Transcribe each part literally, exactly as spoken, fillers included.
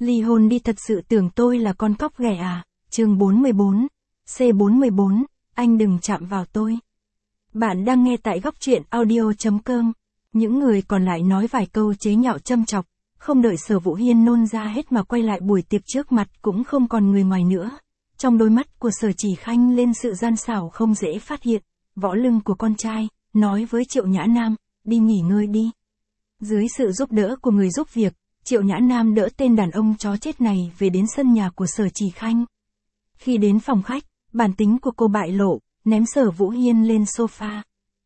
Ly hôn đi, thật sự tưởng tôi là con cóc ghẻ à? Chương bốn mươi bốn. C bốn mươi bốn, anh đừng chạm vào tôi. Bạn đang nghe tại góc truyện audio chấm com. Những người còn lại nói vài câu chế nhạo châm chọc, không đợi Sở Vũ Hiên nôn ra hết mà quay lại buổi tiệc trước mặt cũng không còn người ngoài nữa. Trong đôi mắt của Sở Chỉ Khanh lên sự gian xảo không dễ phát hiện, võ lưng của con trai, nói với Triệu Nhã Nam, đi nghỉ ngơi đi. Dưới sự giúp đỡ của người giúp việc, Triệu Nhã Nam đỡ tên đàn ông chó chết này về đến sân nhà của Sở Chỉ Khanh. Khi đến phòng khách, bản tính của cô bại lộ, ném Sở Vũ Hiên lên sofa.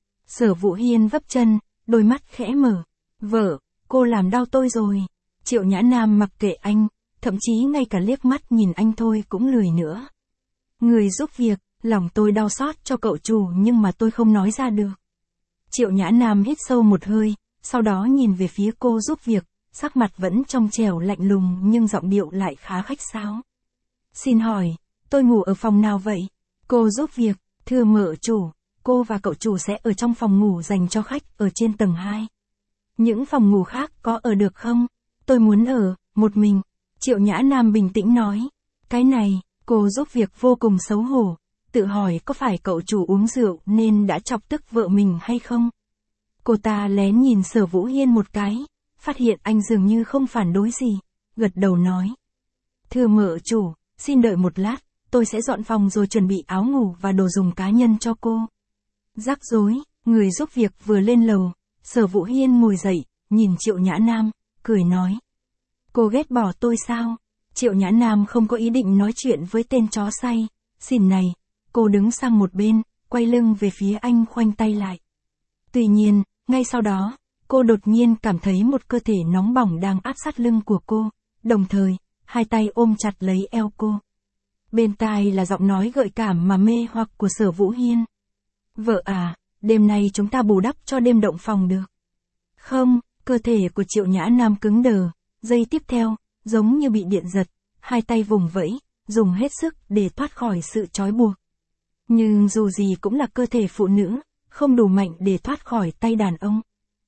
Sở Vũ Hiên vấp chân, đôi mắt khẽ mở. Vợ, cô làm đau tôi rồi. Triệu Nhã Nam mặc kệ anh, thậm chí ngay cả liếc mắt nhìn anh thôi cũng lười nữa. Người giúp việc, lòng tôi đau xót cho cậu chủ nhưng mà tôi không nói ra được. Triệu Nhã Nam hít sâu một hơi, sau đó nhìn về phía cô giúp việc, sắc mặt vẫn trong trẻo lạnh lùng nhưng giọng điệu lại khá khách sáo. Xin hỏi, tôi ngủ ở phòng nào vậy? Cô giúp việc, thưa mợ chủ, cô và cậu chủ sẽ ở trong phòng ngủ dành cho khách ở trên tầng hai. Những phòng ngủ khác có ở được không? Tôi muốn ở, một mình. Triệu Nhã Nam bình tĩnh nói. Cái này, cô giúp việc vô cùng xấu hổ, tự hỏi có phải cậu chủ uống rượu nên đã chọc tức vợ mình hay không? Cô ta lén nhìn Sở Vũ Hiên một cái, phát hiện anh dường như không phản đối gì, gật đầu nói. Thưa mợ chủ, xin đợi một lát, tôi sẽ dọn phòng rồi chuẩn bị áo ngủ và đồ dùng cá nhân cho cô. Rắc rối, người giúp việc vừa lên lầu, Sở Vũ Hiên ngồi dậy, nhìn Triệu Nhã Nam, cười nói. Cô ghét bỏ tôi sao? Triệu Nhã Nam không có ý định nói chuyện với tên chó say, xỉn này, cô đứng sang một bên, quay lưng về phía anh khoanh tay lại. Tuy nhiên, ngay sau đó, cô đột nhiên cảm thấy một cơ thể nóng bỏng đang áp sát lưng của cô, đồng thời, hai tay ôm chặt lấy eo cô. Bên tai là giọng nói gợi cảm mà mê hoặc của Sở Vũ Hiên. Vợ à, đêm nay chúng ta bù đắp cho đêm động phòng được. Không, cơ thể của Triệu Nhã Nam cứng đờ, giây tiếp theo, giống như bị điện giật, hai tay vùng vẫy, dùng hết sức để thoát khỏi sự trói buộc. Nhưng dù gì cũng là cơ thể phụ nữ, không đủ mạnh để thoát khỏi tay đàn ông.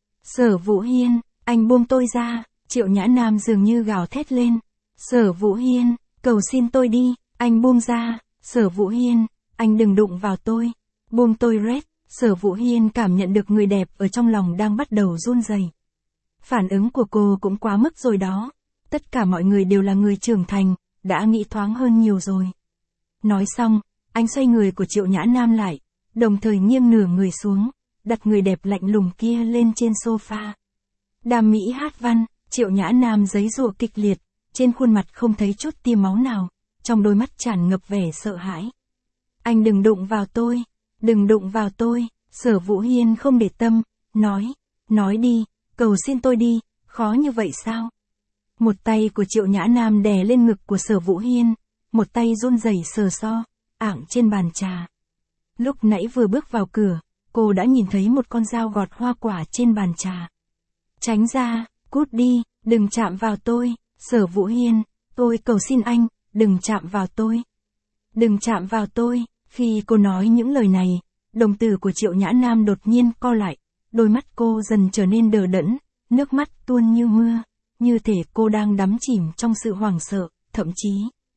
Sở Vũ Hiên, anh buông tôi ra, Triệu Nhã Nam dường như gào thét lên. Sở Vũ Hiên, cầu xin tôi đi, anh buông ra, Sở Vũ Hiên, anh đừng đụng vào tôi, buông tôi Red. Sở Vũ Hiên cảm nhận được người đẹp ở trong lòng đang bắt đầu run rẩy. Phản ứng của cô cũng quá mức rồi đó, tất cả mọi người đều là người trưởng thành, đã nghĩ thoáng hơn nhiều rồi. Nói xong, anh xoay người của Triệu Nhã Nam lại, đồng thời nghiêng nửa người xuống, đặt người đẹp lạnh lùng kia lên trên sofa. Đam mỹ hát văn, Triệu Nhã Nam giãy giụa kịch liệt, trên khuôn mặt không thấy chút tia máu nào, trong đôi mắt tràn ngập vẻ sợ hãi. Anh đừng đụng vào tôi, đừng đụng vào tôi, Sở Vũ Hiên không để tâm, nói, nói đi, cầu xin tôi đi, khó như vậy sao? Một tay của Triệu Nhã Nam đè lên ngực của Sở Vũ Hiên, một tay run rẩy sờ so, ảng trên bàn trà. Lúc nãy vừa bước vào cửa, cô đã nhìn thấy một con dao gọt hoa quả trên bàn trà. Tránh ra, cút đi, đừng chạm vào tôi, Sở Vũ Hiên, tôi cầu xin anh, đừng chạm vào tôi. Đừng chạm vào tôi, khi cô nói những lời này, đồng tử của Triệu Nhã Nam đột nhiên co lại, đôi mắt cô dần trở nên đờ đẫn, nước mắt tuôn như mưa, như thể cô đang đắm chìm trong sự hoảng sợ, thậm chí.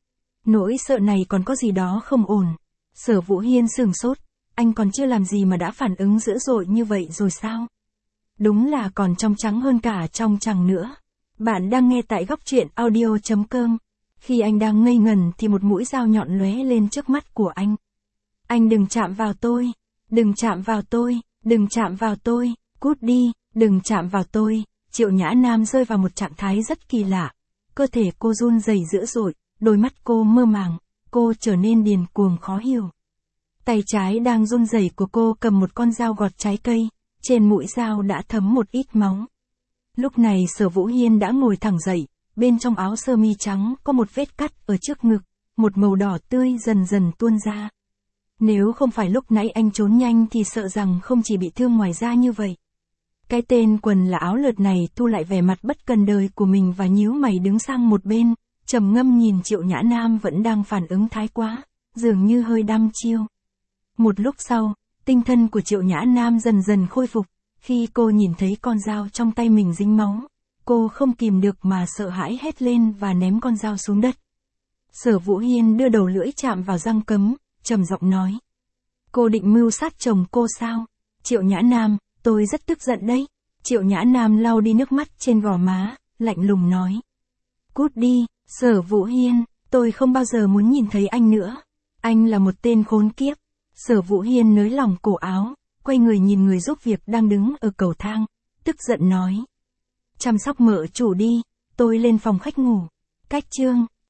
Nỗi sợ này còn có gì đó không ổn. Sở Vũ Hiên sửng sốt, anh còn chưa làm gì mà đã phản ứng dữ dội như vậy rồi sao? Đúng là còn trong trắng hơn cả trong trắng nữa. Bạn đang nghe tại góc truyện audio chấm com. Khi anh đang ngây ngần thì một mũi dao nhọn lóe lên trước mắt của anh. Anh đừng chạm vào tôi, đừng chạm vào tôi, đừng chạm vào tôi, cút đi, đừng chạm vào tôi. Triệu Nhã Nam rơi vào một trạng thái rất kỳ lạ. Cơ thể cô run rẩy dữ dội, đôi mắt cô mơ màng, cô trở nên điên cuồng khó hiểu. Tay trái đang run rẩy của cô cầm một con dao gọt trái cây, trên mũi dao đã thấm một ít máu. Lúc này Sở Vũ Hiên đã ngồi thẳng dậy, bên trong áo sơ mi trắng có một vết cắt ở trước ngực, một màu đỏ tươi dần dần tuôn ra. Nếu không phải lúc nãy anh trốn nhanh thì sợ rằng không chỉ bị thương ngoài da như vậy. Cái tên quần là áo lượt này thu lại vẻ mặt bất cần đời của mình và nhíu mày đứng sang một bên, trầm ngâm nhìn Triệu Nhã Nam vẫn đang phản ứng thái quá, dường như hơi đăm chiêu. Một lúc sau, tinh thần của Triệu Nhã Nam dần dần khôi phục, khi cô nhìn thấy con dao trong tay mình dính máu, Cô không kìm được mà sợ hãi hét lên và ném con dao xuống đất. Sở Vũ Hiên đưa đầu lưỡi chạm vào răng cấm, trầm giọng nói. Cô định mưu sát chồng cô sao? Triệu Nhã Nam, tôi rất tức giận đấy. Triệu Nhã Nam lau đi nước mắt trên gò má, lạnh lùng nói. Cút đi, Sở Vũ Hiên, tôi không bao giờ muốn nhìn thấy anh nữa. Anh là một tên khốn kiếp. Sở Vũ Hiên nới lỏng cổ áo, quay người nhìn người giúp việc đang đứng ở cầu thang, tức giận nói. Chăm sóc mợ chủ đi, tôi lên phòng khách ngủ. Cách chương.